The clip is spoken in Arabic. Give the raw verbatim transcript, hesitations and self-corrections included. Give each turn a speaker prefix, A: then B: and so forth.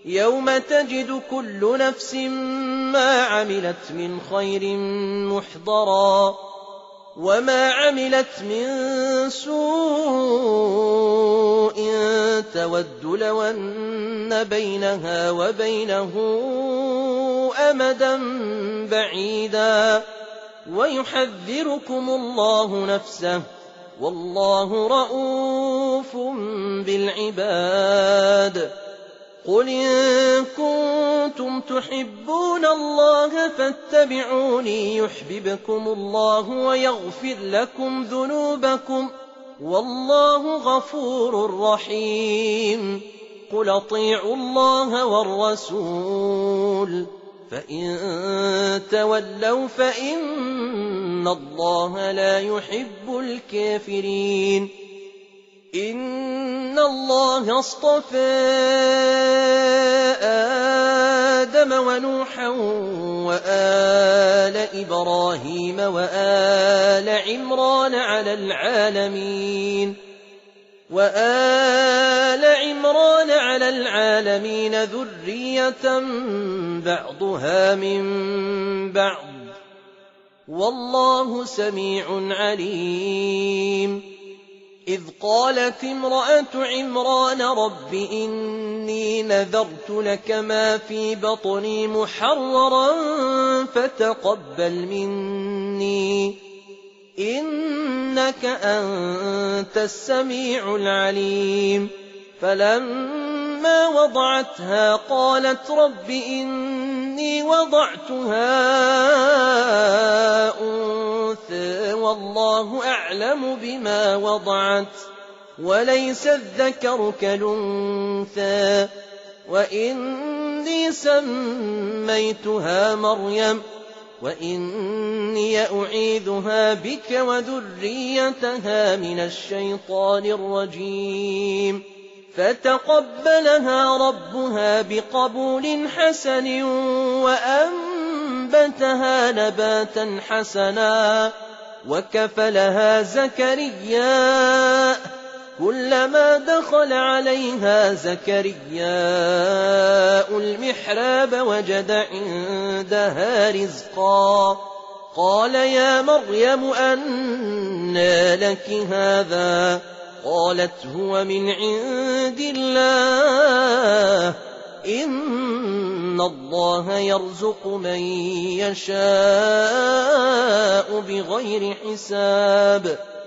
A: يوم تجد كل نفس ما عملت من خير محضرا وما عملت من سوء تود لو أن بينها وبينه أمدا بعيدا ويحذركم الله نفسه والله رءوف بالعباد. قل إن كنتم تحبون الله فاتبعوني يحببكم الله ويغفر لكم ذنوبكم والله غفور رحيم. قل اطيعوا الله والرسول فإن تولوا فإن الله لا يحب الكافرين. إن الله اصطفى آدم ونوحا وآل إبراهيم وآل عمران على العالمين وآل عمران على العالمين ذرية بعضها من بعض والله سميع عليم. إذ قالت امرأة عمران رب إني نذرت لك ما في بطني محررا فتقبل مني إنك أنت السميع العليم. فلما وضعتها قالت رب إني وضعتها أنثى والله أعلم بما وضعت وليس الذكر كالأنثى وإني سميتها مريم وإني أعيذها بك وذريتها من الشيطان الرجيم. فتقبلها ربها بقبول حسن وأنبتها نباتا حسنا وكفلها زكريا كلما دخل عليها زكرياء المحراب وجد عندها رزقا قال يا مريم أنى لك هذا قالت هو من عند الله إن الله يرزق من يشاء بغير حساب.